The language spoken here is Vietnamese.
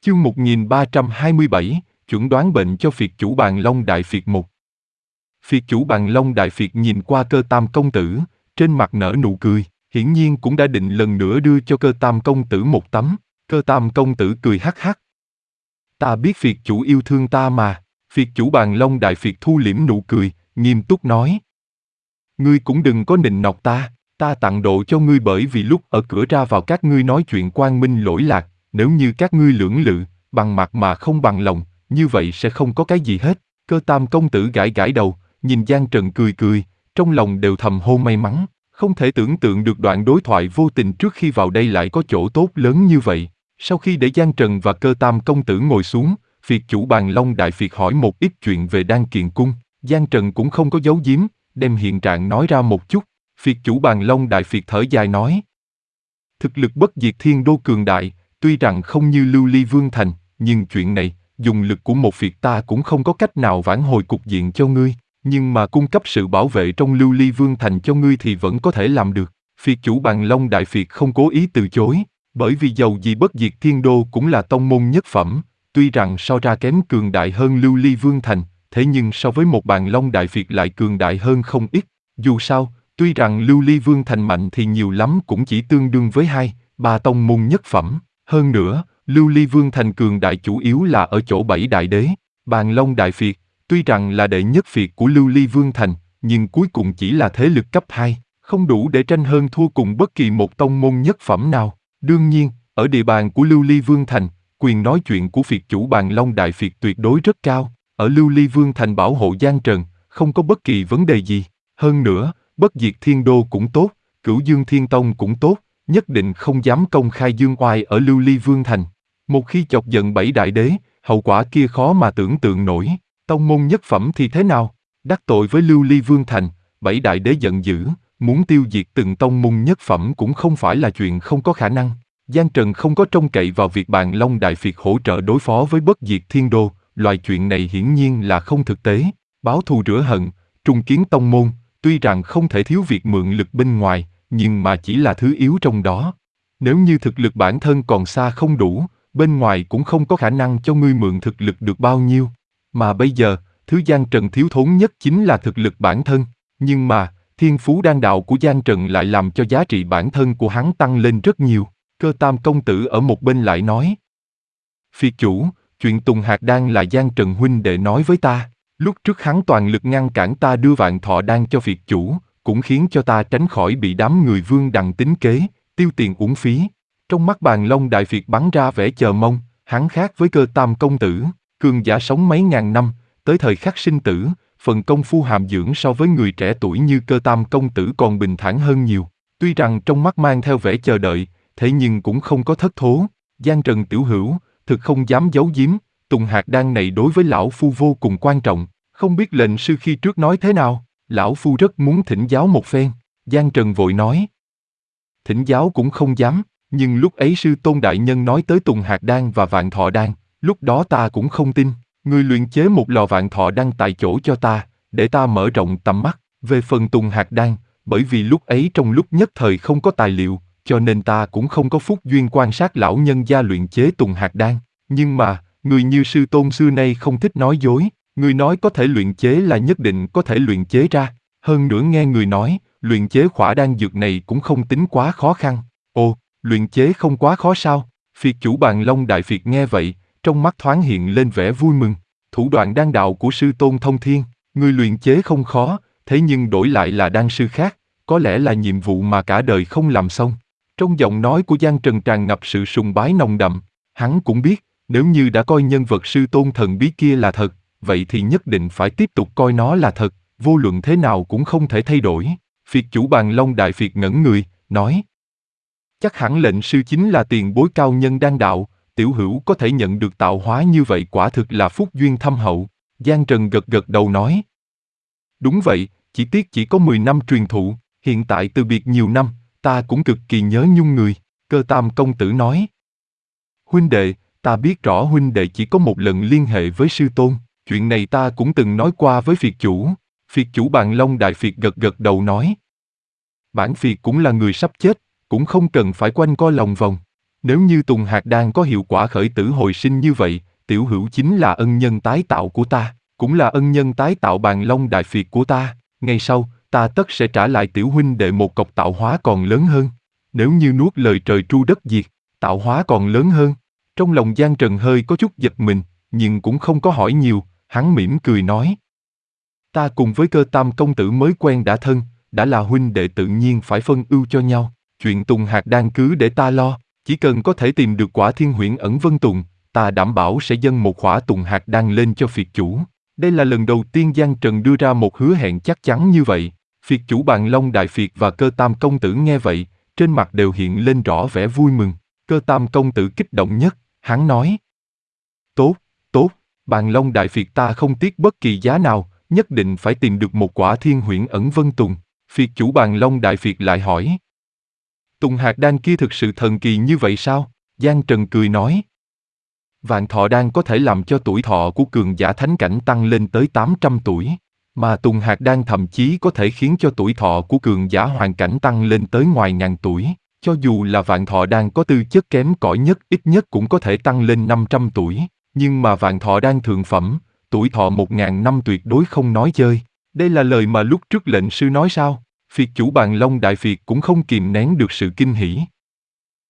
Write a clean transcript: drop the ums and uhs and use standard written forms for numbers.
Chương 1327, chuẩn đoán bệnh cho phiệt chủ Bàn Long Đại Phiệt 1. Phiệt chủ Bàn Long Đại Phiệt nhìn qua Cơ Tam công tử, trên mặt nở nụ cười, hiển nhiên cũng đã định lần nữa đưa cho Cơ Tam công tử một tấm. Cơ Tam công tử cười hắc hắc. Ta biết phiệt chủ yêu thương ta mà. Phiệt chủ Bàn Long Đại Phiệt thu liễm nụ cười, nghiêm túc nói. Ngươi cũng đừng có nịnh nọt ta tặng độ cho ngươi bởi vì lúc ở cửa ra vào các ngươi nói chuyện quang minh lỗi lạc, nếu như các ngươi lưỡng lự, bằng mặt mà không bằng lòng, như vậy sẽ không có cái gì hết. Cơ Tam công tử gãi gãi đầu, nhìn Giang Trần cười cười, trong lòng đều thầm hô may mắn, không thể tưởng tượng được đoạn đối thoại vô tình trước khi vào đây lại có chỗ tốt lớn như vậy. Sau khi để Giang Trần và Cơ Tam công tử ngồi xuống, phiệt chủ Bàn Long Đại Phiệt hỏi một ít chuyện về Đan Kiền Cung, Giang Trần cũng không có giấu giếm, đem hiện trạng nói ra một chút. Phiệt chủ Bàn Long Đại Phiệt thở dài nói. Thực lực bất diệt thiên đô cường đại, tuy rằng không như Lưu Ly Vương Thành, nhưng chuyện này, dùng lực của một phiệt ta cũng không có cách nào vãn hồi cục diện cho ngươi, nhưng mà cung cấp sự bảo vệ trong Lưu Ly Vương Thành cho ngươi thì vẫn có thể làm được. Phiệt chủ Bàn Long Đại Phiệt không cố ý từ chối, bởi vì dầu gì bất diệt thiên đô cũng là tông môn nhất phẩm, tuy rằng so ra kém cường đại hơn Lưu Ly Vương Thành, thế nhưng so với một Bàn Long Đại Phiệt lại cường đại hơn không ít. Dù sao, tuy rằng Lưu Ly Vương Thành mạnh thì nhiều lắm cũng chỉ tương đương với 2-3 tông môn nhất phẩm. Hơn nữa, Lưu Ly Vương Thành cường đại chủ yếu là ở chỗ 7 đại đế. Bàn Long Đại Phiệt, tuy rằng là đệ nhất phiệt của Lưu Ly Vương Thành, nhưng cuối cùng chỉ là thế lực cấp 2, không đủ để tranh hơn thua cùng bất kỳ một tông môn nhất phẩm nào. Đương nhiên, ở địa bàn của Lưu Ly Vương Thành, quyền nói chuyện của phiệt chủ Bàn Long Đại Phiệt tuyệt đối rất cao. Ở Lưu Ly Vương Thành bảo hộ Giang Trần, không có bất kỳ vấn đề gì. Hơn nữa, Bất Diệt Thiên Đô cũng tốt, Cửu Dương Thiên Tông cũng tốt, nhất định không dám công khai dương oai ở Lưu Ly Vương Thành. Một khi chọc giận 7 đại đế, hậu quả kia khó mà tưởng tượng nổi. Tông môn nhất phẩm thì thế nào? Đắc tội với Lưu Ly Vương Thành, 7 đại đế giận dữ, muốn tiêu diệt từng tông môn nhất phẩm cũng không phải là chuyện không có khả năng. Giang Trần không có trông cậy vào việc Bàn Long Đại Phiệt hỗ trợ đối phó với Bất Diệt Thiên Đô, loại chuyện này hiển nhiên là không thực tế. Báo thù rửa hận, trung kiến tông môn, tuy rằng không thể thiếu việc mượn lực bên ngoài, nhưng mà chỉ là thứ yếu trong đó. Nếu như thực lực bản thân còn xa không đủ, bên ngoài cũng không có khả năng cho ngươi mượn thực lực được bao nhiêu. Mà bây giờ, thứ Giang Trần thiếu thốn nhất chính là thực lực bản thân. Nhưng mà, thiên phú đan đạo của Giang Trần lại làm cho giá trị bản thân của hắn tăng lên rất nhiều. Cơ Tam công tử ở một bên lại nói. Phiệt chủ, chuyện Tùng Hạt Đan là Giang Trần huynh đệ nói với ta. Lúc trước hắn toàn lực ngăn cản ta đưa Vạn Thọ Đan cho phiệt chủ, cũng khiến cho ta tránh khỏi bị đám người Vương Đằng tính kế, tiêu tiền uổng phí. Trong mắt Bàn Long Đại Phiệt bắn ra vẻ chờ mong, hắn khác với Cơ Tam công tử, cường giả sống mấy ngàn năm, tới thời khắc sinh tử, phần công phu hàm dưỡng so với người trẻ tuổi như Cơ Tam công tử còn bình thản hơn nhiều. Tuy rằng trong mắt mang theo vẻ chờ đợi, thế nhưng cũng không có thất thố. Giang Trần tiểu hữu, thực không dám giấu giếm, Tùng Hạt Đan này đối với lão phu vô cùng quan trọng, không biết lệnh sư khi trước nói thế nào, lão phu rất muốn thỉnh giáo một phen. Giang Trần vội nói. Thỉnh giáo cũng không dám, nhưng lúc ấy sư tôn đại nhân nói tới Tùng Hạt Đan và Vạn Thọ Đan, lúc đó ta cũng không tin. Ngươi luyện chế một lò Vạn Thọ Đan tại chỗ cho ta, để ta mở rộng tầm mắt. Về phần Tùng Hạt Đan, bởi vì lúc ấy trong lúc nhất thời không có tài liệu, cho nên ta cũng không có phúc duyên quan sát lão nhân gia luyện chế Tùng Hạt Đan. Nhưng mà, người như sư tôn xưa nay không thích nói dối, người nói có thể luyện chế là nhất định có thể luyện chế ra. Hơn nữa nghe người nói, luyện chế khỏa đan dược này cũng không tính quá khó khăn. Ồ, luyện chế không quá khó sao? Phiệt chủ Bàn Long Đại Phiệt nghe vậy, trong mắt thoáng hiện lên vẻ vui mừng. Thủ đoạn đan đạo của sư tôn thông thiên, người luyện chế không khó, thế nhưng đổi lại là đan sư khác, có lẽ là nhiệm vụ mà cả đời không làm xong. Trong giọng nói của Giang Trần tràn ngập sự sùng bái nồng đậm, hắn cũng biết, nếu như đã coi nhân vật sư tôn thần bí kia là thật, vậy thì nhất định phải tiếp tục coi nó là thật, vô luận thế nào cũng không thể thay đổi. Phiệt chủ Bàn Long Đại Phiệt ngẩn người, nói. Chắc hẳn lệnh sư chính là tiền bối cao nhân đan đạo, tiểu hữu có thể nhận được tạo hóa như vậy quả thực là phúc duyên thâm hậu. Giang Trần gật gật đầu nói. Đúng vậy, chỉ tiếc chỉ có 10 năm truyền thụ, hiện tại từ biệt nhiều năm, ta cũng cực kỳ nhớ nhung người. Cơ Tam công tử nói. Huynh đệ, ta biết rõ huynh đệ chỉ có một lần liên hệ với sư tôn, chuyện này ta cũng từng nói qua với phiệt chủ. Phiệt chủ Bàn Long Đại Phiệt gật gật đầu nói. Bản phiệt cũng là người sắp chết, cũng không cần phải quanh co lòng vòng. Nếu như Tùng Hạt Đan có hiệu quả khởi tử hồi sinh như vậy, tiểu hữu chính là ân nhân tái tạo của ta, cũng là ân nhân tái tạo Bàn Long Đại Phiệt của ta. Ngày sau, ta tất sẽ trả lại tiểu huynh đệ một cọc tạo hóa còn lớn hơn. Nếu như nuốt lời trời tru đất diệt, tạo hóa còn lớn hơn. Trong lòng Giang Trần hơi có chút giật mình, nhưng cũng không có hỏi nhiều, hắn mỉm cười nói. Ta cùng với Cơ Tam công tử mới quen đã thân, đã là huynh đệ tự nhiên phải phân ưu cho nhau. Chuyện Tùng Hạt Đan cứ để ta lo, chỉ cần có thể tìm được quả thiên huyễn ẩn vân tùng, ta đảm bảo sẽ dâng một quả Tùng Hạt Đan lên cho phiệt chủ. Đây là lần đầu tiên Giang Trần đưa ra một hứa hẹn chắc chắn như vậy. Phiệt chủ Bàn Long Đại Phiệt và Cơ Tam công tử nghe vậy, trên mặt đều hiện lên rõ vẻ vui mừng. Cơ Tam công tử kích động nhất, hắn nói. Tốt, tốt, Bàn Long Đại Phiệt ta không tiếc bất kỳ giá nào, nhất định phải tìm được một quả thiên huyễn ẩn vân tùng. Phiệt chủ Bàn Long Đại Phiệt lại hỏi. Tùng Hạt Đan kia thực sự thần kỳ như vậy sao? Giang Trần cười nói. Vạn thọ đan có thể làm cho tuổi thọ của cường giả thánh cảnh tăng lên tới 800 tuổi, mà Tùng Hạt Đan thậm chí có thể khiến cho tuổi thọ của cường giả hoàn cảnh tăng lên tới ngoài ngàn tuổi. Cho dù là vạn thọ đan có tư chất kém cỏi nhất ít nhất cũng có thể tăng lên 500 tuổi, nhưng mà vạn thọ đan thượng phẩm, tuổi thọ 1000 năm tuyệt đối không nói chơi. Đây là lời mà lúc trước lệnh sư nói sao? Phiệt chủ Bàn Long Đại Phiệt cũng không kìm nén được sự kinh hỉ.